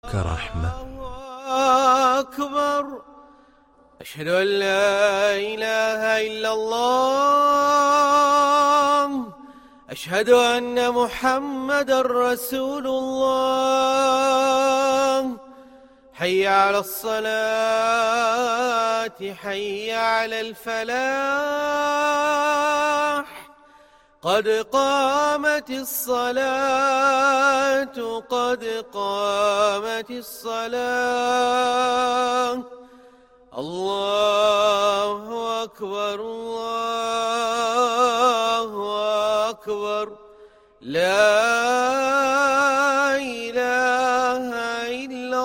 كرحمة. الله أكبر. أشهد أن لا إله إلا الله. أشهد أن محمدًا رسول الله. حي على الصلاة، حي على الفلاح. قد قامت الصلاة، قد قامت الصلاة. الله أكبر، الله أكبر. لا إله إلا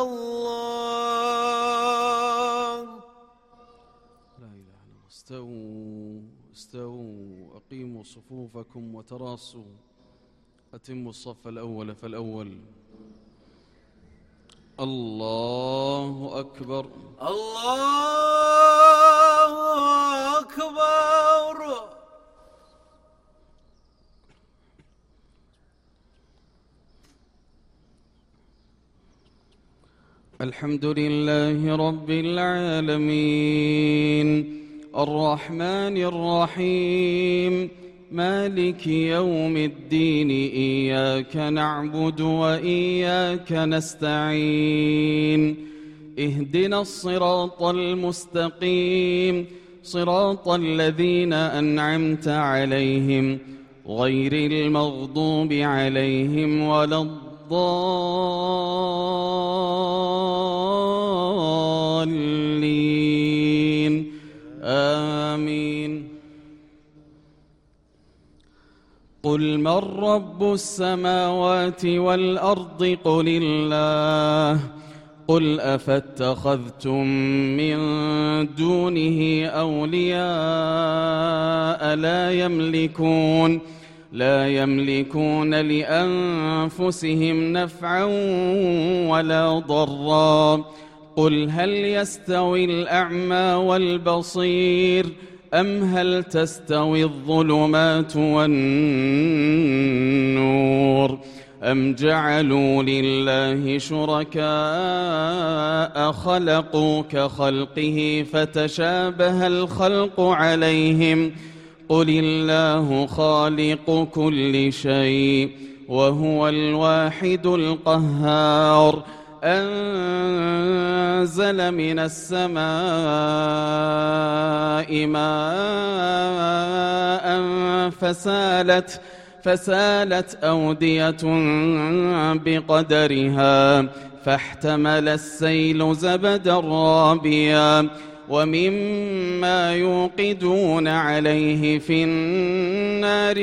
الله. لا إله إلا الله. استووا استووا، أقيموا صفوفكم وتراصوا، أتموا الصف الأول فالأول. الله أكبر، الله أكبر. الحمد لله رب العالمين، الرحمن الرحيم، مالك يوم الدين. إياك نعبد وإياك نستعين. اهدنا الصراط المستقيم، صراط الذين أنعمت عليهم غير المغضوب عليهم ولا الضالين. آمين. قل من رب السماوات والأرض؟ قل الله. قل أفاتخذتم من دونه أولياء لا يملكون لأنفسهم نفعا ولا ضرا. قل هل يستوي الأعمى والبصير أم هل تستوي الظلمات والنور أم جعلوا لله شركاء خلقوا كخلقه فتشابه الخلق عليهم؟ قل الله خالق كل شيء وهو الواحد القهار. أنزل من السماء ماء فسالت أودية بقدرها فاحتمل السيل زبدا رابيا ومما يوقدون عليه في النار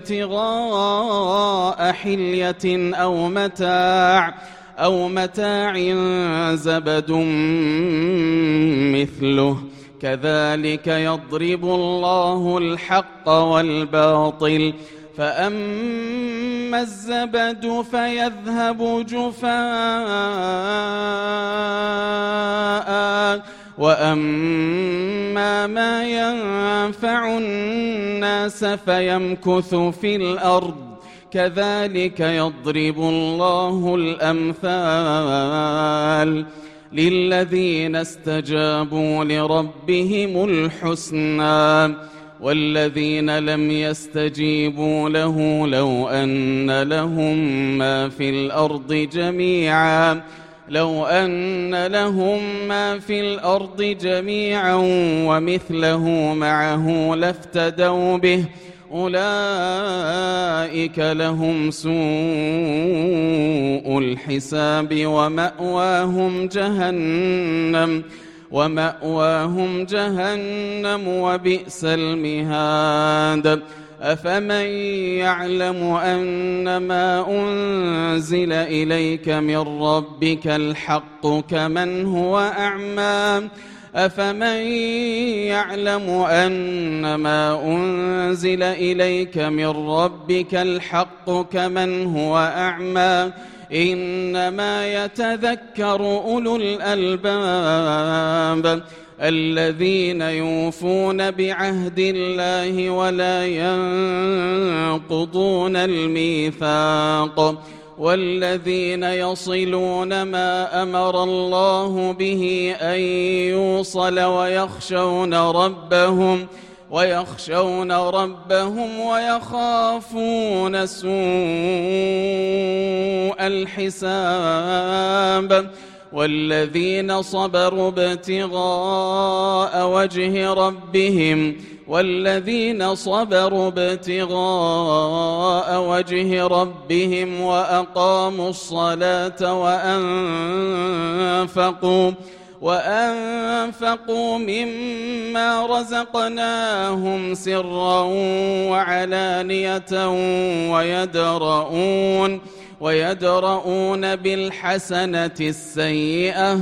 ابتغاء حلية أو متاع زبد مثله كذلك يضرب الله الحق والباطل. فأما الزبد فيذهب جفاء وأما ما ينفع الناس فيمكث في الأرض كذلك يضرب الله الأمثال. للذين استجابوا لربهم الحسنى والذين لم يستجيبوا له لو أن لهم ما في الأرض جميعا ومثله معه لافتدوا به أولئك لهم سوء الحساب ومأواهم جهنم وبئس المهاد. أفمن يعلم أن ما أنزل إليك من ربك الحق كمن هو أعمى؟ أفمن يعلم أن ما أنزل إليك من ربك الحق كمن هو أعمى؟ إنما يتذكر أولو الألباب الذين يوفون بعهد الله ولا ينقضون الميثاق والذين يصلون ما أمر الله به أن يوصل ويخشون ربهم ويخافون سوء الحساب والذين صبروا ابتغاء وجه ربهم وأقاموا الصلاة وأنفقوا مما رزقناهم سرا وعلانية ويدرؤون بالحسنة السيئة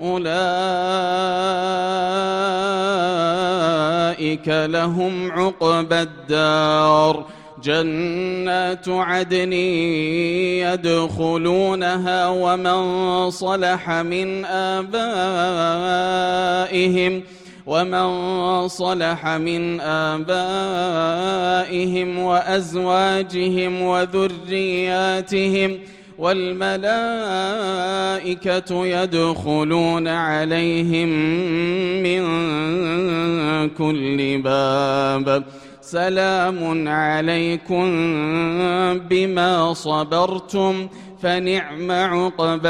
أولئك لهم عقبى الدار جنات عدن يدخلونها ومن صلح من آبائهم وأزواجهم وذرياتهم والملائكة يدخلون عليهم من كل باب سلام عليكم بما صبرتم فنعم عقبى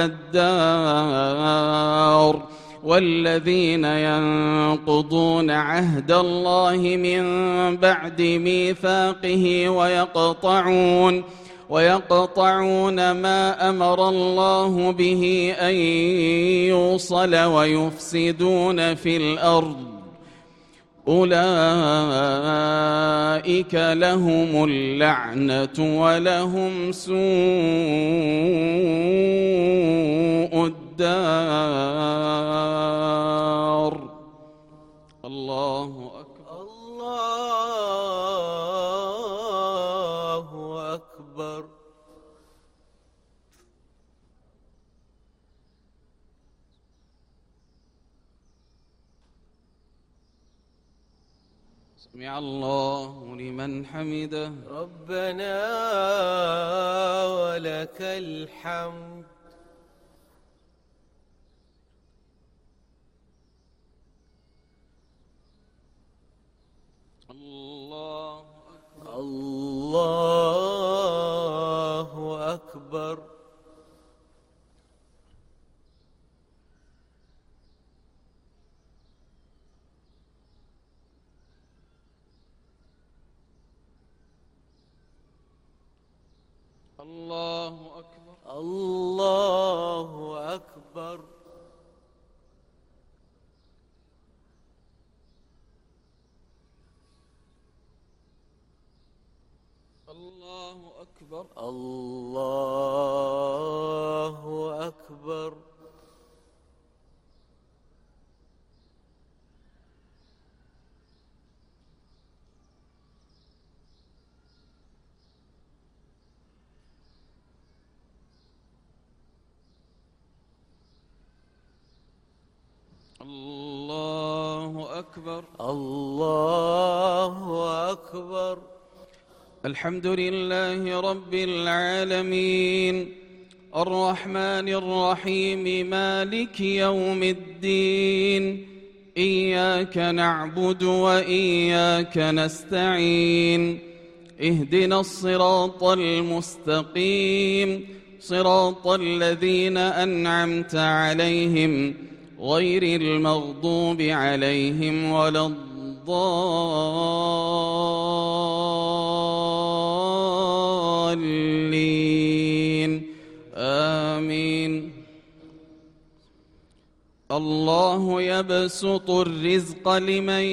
الدار والذين ينقضون عهد الله من بعد ميثاقه ويقطعون ما أمر الله به أن يوصل ويفسدون في الأرض أولئك لهم اللعنة ولهم سوء الدار. الله أكبر. الله أكبر. سمع الله لمن حمده. ربنا ولك الحمد. الله أكبر. الله أكبر. الله أكبر. الله أكبر. الله أكبر. الله أكبر. الله أكبر. الله أكبر. الحمد لله رب العالمين الرحمن الرحيم مالك يوم الدين إياك نعبد وإياك نستعين اهدنا الصراط المستقيم صراط الذين أنعمت عليهم غير المغضوب عليهم ولا الضالين آمين. الله يبسط الرزق لمن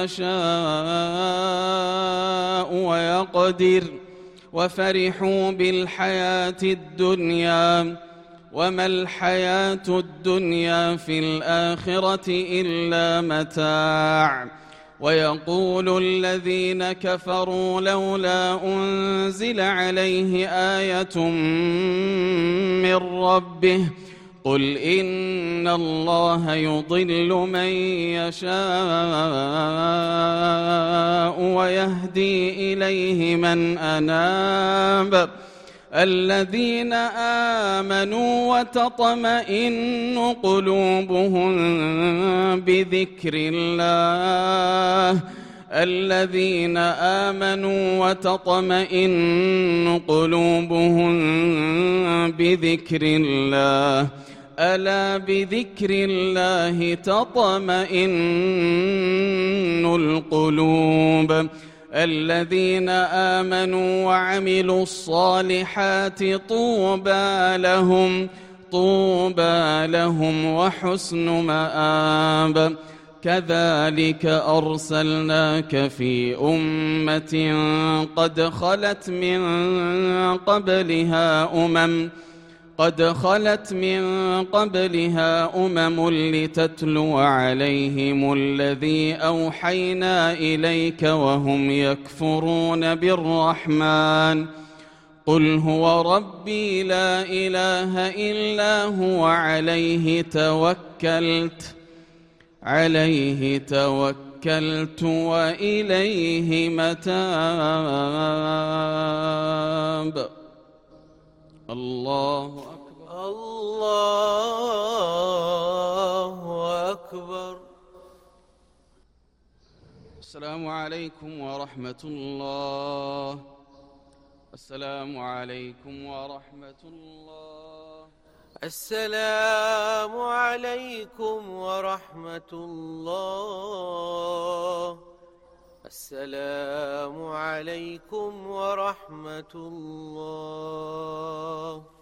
يشاء ويقدر وفرحوا بالحياة الدنيا وما الحياة الدنيا في الآخرة إلا متاع ويقول الذين كفروا لولا أنزل عليه آية من ربه قل إن الله يضل من يشاء ويهدي إليه من أناب الذين آمنوا وتطمئن قلوبهم بذكر الله الذين آمنوا وتطمئن قلوبهم بذكر الله ألا بذكر الله تطمئن القلوب الذين آمنوا وعملوا الصالحات طوبى لهم وحسن مآب كذلك أرسلناك في أمة قد خلت من قبلها أمم لتتلو عليهم الذي أوحينا إليك وهم يكفرون بالرحمن قل هو ربي لا إله إلا هو عليه توكلت وإليه متاب الله أكبر الله أكبر. السلام عليكم ورحمة الله. السلام عليكم ورحمة الله. السلام عليكم ورحمة الله. السلام عليكم ورحمة الله.